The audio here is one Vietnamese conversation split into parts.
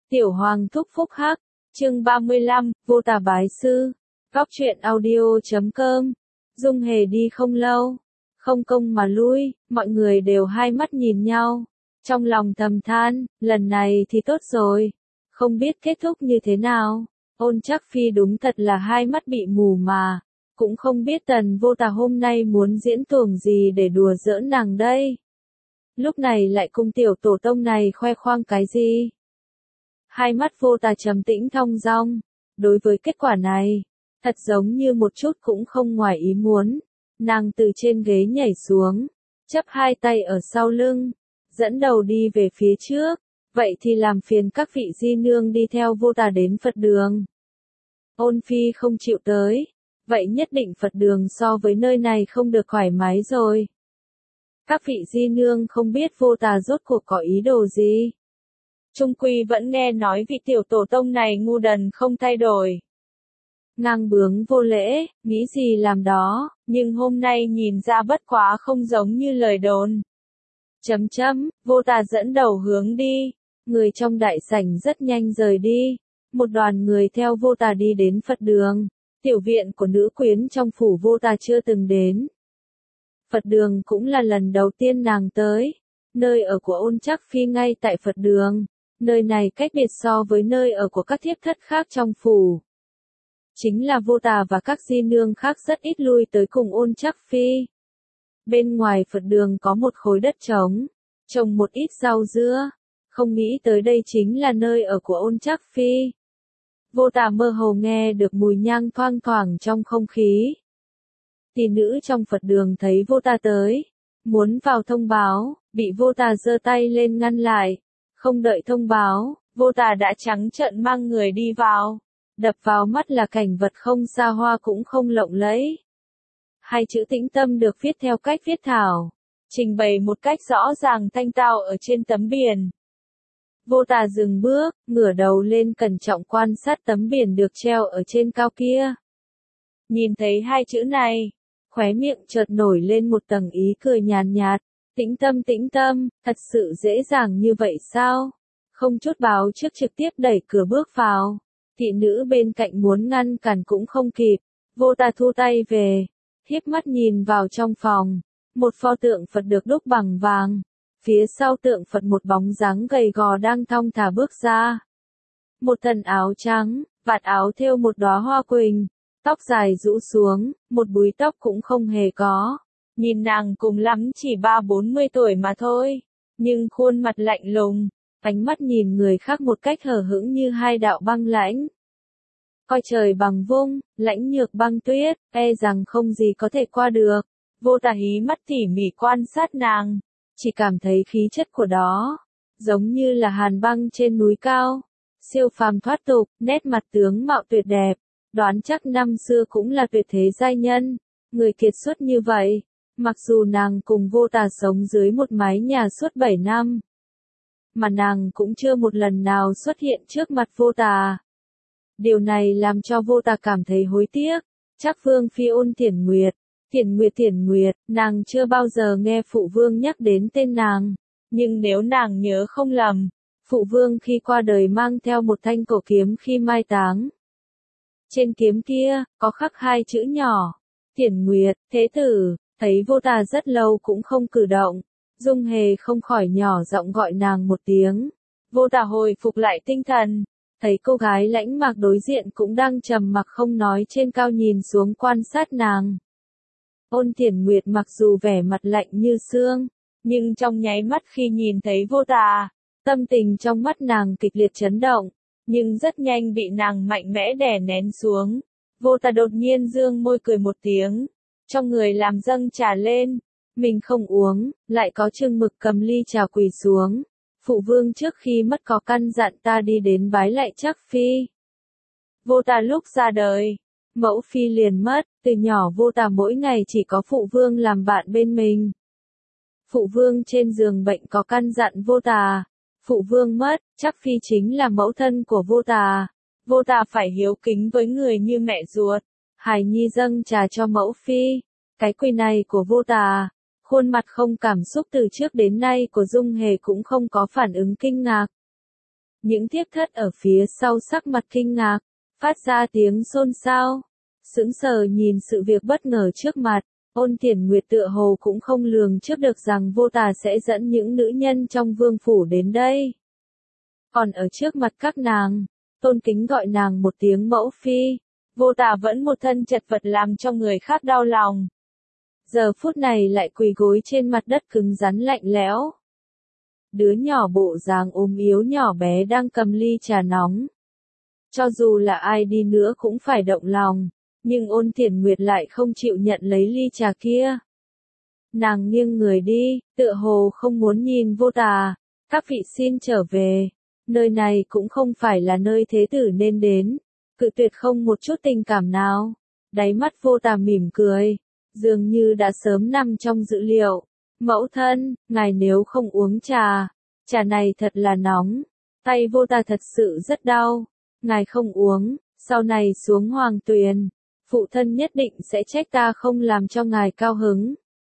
Tiểu Hoàng thúc phúc hắc, chương 35, vô tà bái sư, góc truyện audio.com. Dung Hề đi không lâu, không công mà lui, mọi người đều hai mắt nhìn nhau, trong lòng thầm than, lần này thì tốt rồi, không biết kết thúc như thế nào. Ôn Trác Phi đúng thật là hai mắt bị mù mà, cũng không biết Tần Vô Tà hôm nay muốn diễn tuồng gì để đùa giỡn nàng đây. Lúc này lại cùng tiểu tổ tông này khoe khoang cái gì? Hai mắt Vô Tà trầm tĩnh thong dong, đối với kết quả này, thật giống như một chút cũng không ngoài ý muốn. Nàng từ trên ghế nhảy xuống, chắp hai tay ở sau lưng, dẫn đầu đi về phía trước. Vậy thì làm phiền các vị di nương đi theo Vô Tà đến Phật đường. Ôn Phi không chịu tới, vậy nhất định Phật đường so với nơi này không được thoải mái rồi. Các vị di nương không biết Vô Tà rốt cuộc có ý đồ gì. Trung quy vẫn nghe nói vị tiểu tổ tông này ngu đần không thay đổi. Ngang bướng vô lễ, nghĩ gì làm đó, nhưng hôm nay nhìn ra bất quá không giống như lời đồn. Vô Tà dẫn đầu hướng đi, người trong đại sảnh rất nhanh rời đi, một đoàn người theo Vô Tà đi đến Phật đường, tiểu viện của nữ quyến trong phủ Vô Tà chưa từng đến. Phật đường cũng là lần đầu tiên nàng tới, nơi ở của Ôn Trác Phi ngay tại Phật đường, nơi này cách biệt so với nơi ở của các thiếp thất khác trong phủ. Chính là Vô Tà và các di nương khác rất ít lui tới cùng Ôn Trác Phi. Bên ngoài Phật đường có một khối đất trống, trồng một ít rau dưa, không nghĩ tới đây chính là nơi ở của Ôn Trác Phi. Vô Tà mơ hồ nghe được mùi nhang thoang thoảng trong không khí. Tỷ nữ trong Phật đường thấy Vô Tà tới, muốn vào thông báo, bị Vô Tà giơ tay lên ngăn lại. Không đợi thông báo, Vô Tà đã trắng trợn mang người đi vào. Đập vào mắt là cảnh vật không xa hoa cũng không lộng lẫy. Hai chữ tĩnh tâm được viết theo cách viết thảo, trình bày một cách rõ ràng thanh tao ở trên tấm biển. Vô Tà dừng bước, ngửa đầu lên cẩn trọng quan sát tấm biển được treo ở trên cao kia. Nhìn thấy hai chữ này, khóe miệng chợt nổi lên một tầng ý cười nhàn nhạt. Tĩnh tâm, thật sự dễ dàng như vậy sao? Không chút báo trước trực tiếp đẩy cửa bước vào. Thị nữ bên cạnh muốn ngăn cản cũng không kịp. Vô Tà thu tay về, hiếp mắt nhìn vào trong phòng. Một pho tượng Phật được đúc bằng vàng. Phía sau tượng Phật một bóng dáng gầy gò đang thong thả bước ra. Một thân áo trắng, vạt áo thêu một đóa hoa quỳnh, tóc dài rũ xuống, một búi tóc cũng không hề có. Nhìn nàng cùng lắm chỉ 30-40 tuổi mà thôi, nhưng khuôn mặt lạnh lùng, ánh mắt nhìn người khác một cách hờ hững như hai đạo băng lãnh. Coi trời bằng vung, lãnh nhược băng tuyết, e rằng không gì có thể qua được. Vô Tà hí mắt tỉ mỉ quan sát nàng, chỉ cảm thấy khí chất của đó, giống như là hàn băng trên núi cao, siêu phàm thoát tục, nét mặt tướng mạo tuyệt đẹp, đoán chắc năm xưa cũng là tuyệt thế giai nhân, người kiệt xuất như vậy. Mặc dù nàng cùng Vô Tà sống dưới một mái nhà suốt 7 năm, mà nàng cũng chưa một lần nào xuất hiện trước mặt Vô Tà. Điều này làm cho Vô Tà cảm thấy hối tiếc. Trác Vương Phi Ôn Thiển Nguyệt, nàng chưa bao giờ nghe Phụ Vương nhắc đến tên nàng. Nhưng nếu nàng nhớ không lầm, Phụ Vương khi qua đời mang theo một thanh cổ kiếm khi mai táng. Trên kiếm kia, có khắc hai chữ nhỏ, Thiển Nguyệt, thế tử. Thấy Vô Tà rất lâu cũng không cử động, Dung Hề không khỏi nhỏ giọng gọi nàng một tiếng. Vô Tà hồi phục lại tinh thần, thấy cô gái lãnh mạc đối diện cũng đang trầm mặc không nói trên cao nhìn xuống quan sát nàng. Ôn Thiển Nguyệt mặc dù vẻ mặt lạnh như xương, nhưng trong nháy mắt khi nhìn thấy Vô Tà, tâm tình trong mắt nàng kịch liệt chấn động, nhưng rất nhanh bị nàng mạnh mẽ đè nén xuống. Vô Tà đột nhiên dương môi cười một tiếng. Trong người làm dâng trà lên, mình không uống, lại có Trương Mực cầm ly trà quỳ xuống. Phụ Vương trước khi mất có căn dặn ta đi đến bái lại Trác Phi. Vô Tà lúc ra đời, mẫu phi liền mất, từ nhỏ Vô Tà mỗi ngày chỉ có Phụ Vương làm bạn bên mình. Phụ Vương trên giường bệnh có căn dặn Vô Tà, Phụ Vương mất, Trác Phi chính là mẫu thân của Vô Tà. Vô Tà phải hiếu kính với người như mẹ ruột. Hải Nhi dâng trà cho mẫu phi, cái quỳ này của Vô Tà, khuôn mặt không cảm xúc từ trước đến nay của Dung Hề cũng không có phản ứng kinh ngạc. Những thiếp thất ở phía sau sắc mặt kinh ngạc, phát ra tiếng xôn xao, sững sờ nhìn sự việc bất ngờ trước mặt. Ôn Thiển Nguyệt tựa hồ cũng không lường trước được rằng Vô Tà sẽ dẫn những nữ nhân trong vương phủ đến đây. Còn ở trước mặt các nàng, tôn kính gọi nàng một tiếng mẫu phi, Vô Tà vẫn một thân chật vật làm cho người khác đau lòng. Giờ phút này lại quỳ gối trên mặt đất cứng rắn lạnh lẽo. Đứa nhỏ bộ dáng ốm yếu nhỏ bé đang cầm ly trà nóng. Cho dù là ai đi nữa cũng phải động lòng, nhưng Ôn Thiển Nguyệt lại không chịu nhận lấy ly trà kia. Nàng nghiêng người đi, tựa hồ không muốn nhìn Vô Tà. Các vị xin trở về, nơi này cũng không phải là nơi thế tử nên đến, cự tuyệt không một chút tình cảm nào. Đáy mắt Vô Tà mỉm cười, dường như đã sớm nằm trong dự liệu. Mẫu thân, ngài nếu không uống trà, trà này thật là nóng. Tay Vô Tà thật sự rất đau. Ngài không uống, sau này xuống hoàng tuyền, phụ thân nhất định sẽ trách ta không làm cho ngài cao hứng.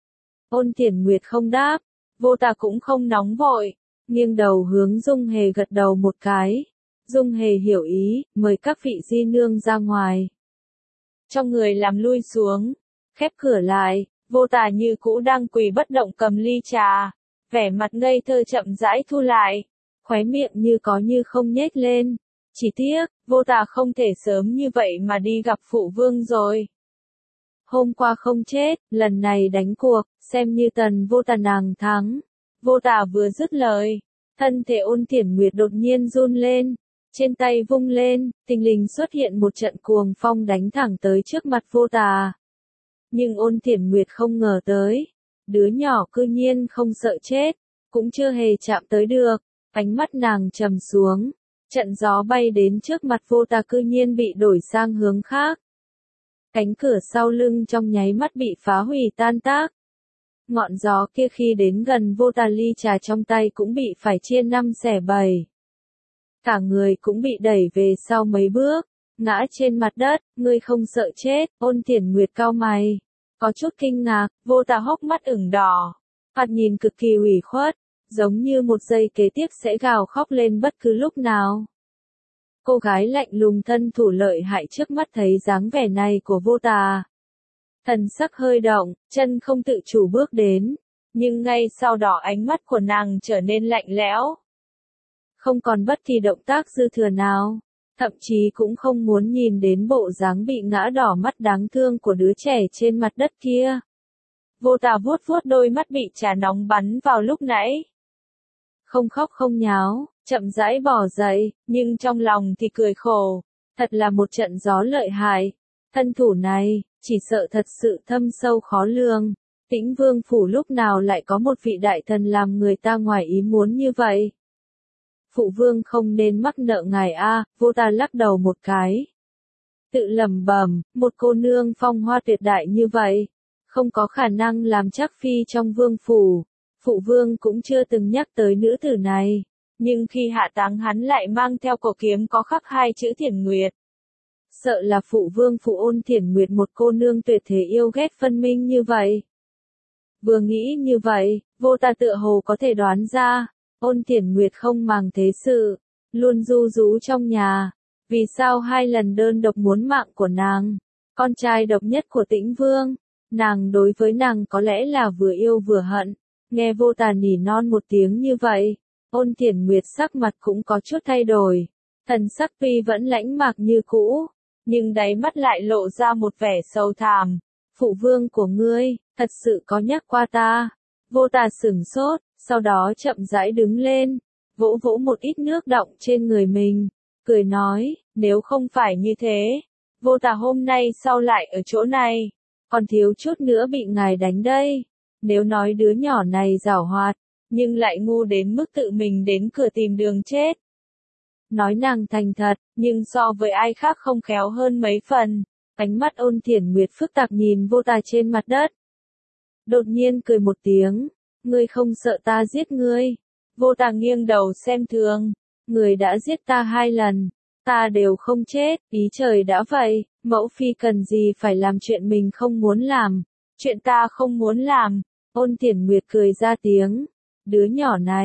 Ôn Thiển Nguyệt không đáp, Vô Tà cũng không nóng vội, nghiêng đầu hướng Dung Hề gật đầu một cái. Dung Hề hiểu ý, mời các vị di nương ra ngoài. Cho người làm lui xuống, khép cửa lại, Vô Tà như cũ đang quỳ bất động cầm ly trà, vẻ mặt ngây thơ chậm rãi thu lại, khóe miệng như có như không nhếch lên. Chỉ tiếc, Vô Tà không thể sớm như vậy mà đi gặp phụ vương rồi. Hôm qua không chết, lần này đánh cuộc, xem như tần Vô Tà nàng thắng. Vô Tà vừa dứt lời, thân thể Ôn Thiển Nguyệt đột nhiên run lên, trên tay vung lên, thình lình xuất hiện một trận cuồng phong đánh thẳng tới trước mặt Vô Tà. Nhưng Ôn Thiển Nguyệt không ngờ tới, đứa nhỏ cư nhiên không sợ chết, cũng chưa hề chạm tới được, ánh mắt nàng trầm xuống. Trận gió bay đến trước mặt Vô Tà cư nhiên bị đổi sang hướng khác. Cánh cửa sau lưng trong nháy mắt bị phá hủy tan tác. Ngọn gió kia khi đến gần Vô Tà, ly trà trong tay cũng bị phải chia năm xẻ bảy. Cả người cũng bị đẩy về sau mấy bước, ngã trên mặt đất. Ngươi không sợ chết? Ôn Thiển Nguyệt cau mày, có chút kinh ngạc. Vô Tà hốc mắt ửng đỏ, mặt nhìn cực kỳ ủy khuất, giống như một giây kế tiếp sẽ gào khóc lên bất cứ lúc nào. Cô gái lạnh lùng thân thủ lợi hại trước mắt thấy dáng vẻ này của Vô Tà, thần sắc hơi động, chân không tự chủ bước đến, nhưng ngay sau đó ánh mắt của nàng trở nên lạnh lẽo. Không còn bất kỳ động tác dư thừa nào, thậm chí cũng không muốn nhìn đến bộ dáng bị ngã đỏ mắt đáng thương của đứa trẻ trên mặt đất kia. Vô Tà vuốt vuốt đôi mắt bị trà nóng bắn vào lúc nãy. Không khóc không nháo, chậm rãi bỏ dậy, nhưng trong lòng thì cười khổ. Thật là một trận gió lợi hại. Thân thủ này, chỉ sợ thật sự thâm sâu khó lường. Tĩnh Vương phủ lúc nào lại có một vị đại thần làm người ta ngoài ý muốn như vậy. Phụ vương không nên mắc nợ ngài a. Vô Tà lắc đầu một cái. Tự lẩm bẩm, một cô nương phong hoa tuyệt đại như vậy, không có khả năng làm trắc phi trong vương phủ. Phụ vương cũng chưa từng nhắc tới nữ tử này, nhưng khi hạ táng hắn lại mang theo cổ kiếm có khắc hai chữ Thiển Nguyệt. Sợ là phụ vương phụ Ôn Thiển Nguyệt một cô nương tuyệt thế yêu ghét phân minh như vậy. Vừa nghĩ như vậy, Vô Tà tựa hồ có thể đoán ra, Ôn Thiển Nguyệt không màng thế sự, luôn ru rú trong nhà. Vì sao hai lần đơn độc muốn mạng của nàng, con trai độc nhất của Tĩnh Vương, nàng đối với nàng có lẽ là vừa yêu vừa hận. Nghe Vô Tà nỉ non một tiếng như vậy, Ôn Thiển Nguyệt sắc mặt cũng có chút thay đổi. Thần sắc tuy vẫn lãnh mạc như cũ, nhưng đáy mắt lại lộ ra một vẻ sâu thẳm. Phụ vương của ngươi, thật sự có nhắc qua ta. Vô Tà sửng sốt, sau đó chậm rãi đứng lên, vỗ vỗ một ít nước đọng trên người mình, cười nói, nếu không phải như thế, Vô Tà hôm nay sao lại ở chỗ này, còn thiếu chút nữa bị ngài đánh đây. Nếu nói đứa nhỏ này giảo hoạt, nhưng lại ngu đến mức tự mình đến cửa tìm đường chết. Nói nàng thành thật, nhưng so với ai khác không khéo hơn mấy phần. Ánh mắt Ôn Thiển Nguyệt phức tạp nhìn Vô Tà trên mặt đất. Đột nhiên cười một tiếng, ngươi không sợ ta giết ngươi. Vô Tà nghiêng đầu xem thường, người đã giết ta 2 lần, ta đều không chết, ý trời đã vậy, mẫu phi cần gì phải làm chuyện mình không muốn làm, chuyện ta không muốn làm. Ôn Thiển Nguyệt cười ra tiếng, đứa nhỏ này,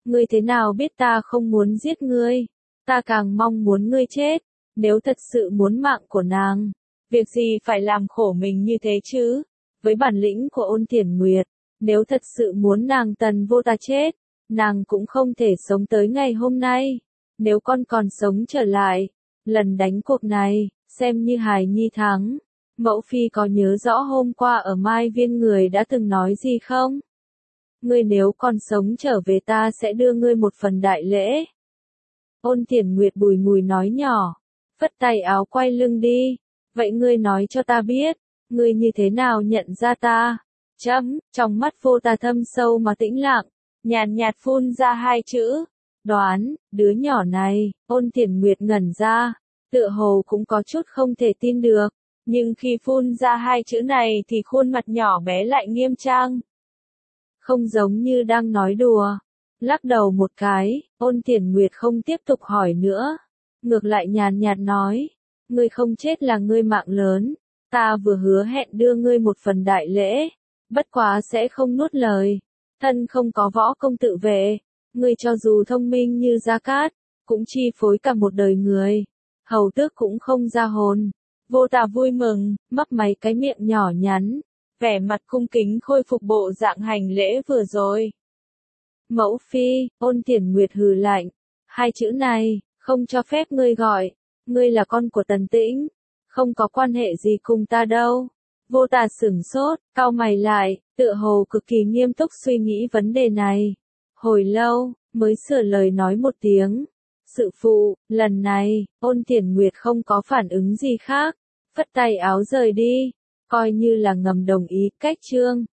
Ngươi thế nào biết ta không muốn giết ngươi? Ta càng mong muốn ngươi chết. Nếu thật sự muốn mạng của nàng, việc gì phải làm khổ mình như thế chứ? Với bản lĩnh của Ôn Thiển Nguyệt, nếu thật sự muốn nàng Tần Vô Tà chết, nàng cũng không thể sống tới ngày hôm nay. Nếu con còn sống trở lại, lần đánh cuộc này, xem như hài nhi thắng. Mẫu phi có nhớ rõ hôm qua ở Mai Viên người đã từng nói gì không? Ngươi nếu còn sống trở về ta sẽ đưa ngươi một phần đại lễ. Ôn Thiển Nguyệt bùi ngùi nói nhỏ, phất tay áo quay lưng đi. Vậy ngươi nói cho ta biết, ngươi như thế nào nhận ra ta? Trong mắt Vô Tà thâm sâu mà tĩnh lặng, nhàn nhạt phun ra hai chữ. Đoán, đứa nhỏ này. Ôn Thiển Nguyệt ngẩn ra, tựa hồ cũng có chút không thể tin được. Nhưng khi phun ra hai chữ này thì khuôn mặt nhỏ bé lại nghiêm trang. Không giống như đang nói đùa. Lắc đầu một cái, Ôn Thiển Nguyệt không tiếp tục hỏi nữa. Ngược lại nhàn nhạt nói, ngươi không chết là ngươi mạng lớn. Ta vừa hứa hẹn đưa ngươi một phần đại lễ. Bất quá sẽ không nuốt lời. Thân không có võ công tự vệ. Ngươi cho dù thông minh như Gia Cát, cũng chi phối cả một đời người. Hầu tước cũng không ra hồn. Vô Tà vui mừng, mấp máy cái miệng nhỏ nhắn, vẻ mặt cung kính khôi phục bộ dạng hành lễ vừa rồi. Mẫu phi, Ôn Thiển Nguyệt hừ lạnh, hai chữ này, không cho phép ngươi gọi, ngươi là con của Tần Tĩnh, không có quan hệ gì cùng ta đâu. Vô Tà sửng sốt, cau mày lại, tựa hồ cực kỳ nghiêm túc suy nghĩ vấn đề này. Hồi lâu, mới sửa lời nói một tiếng. Sự phụ, lần này, Ôn Thiển Nguyệt không có phản ứng gì khác, phất tay áo rời đi, coi như là ngầm đồng ý cách chương.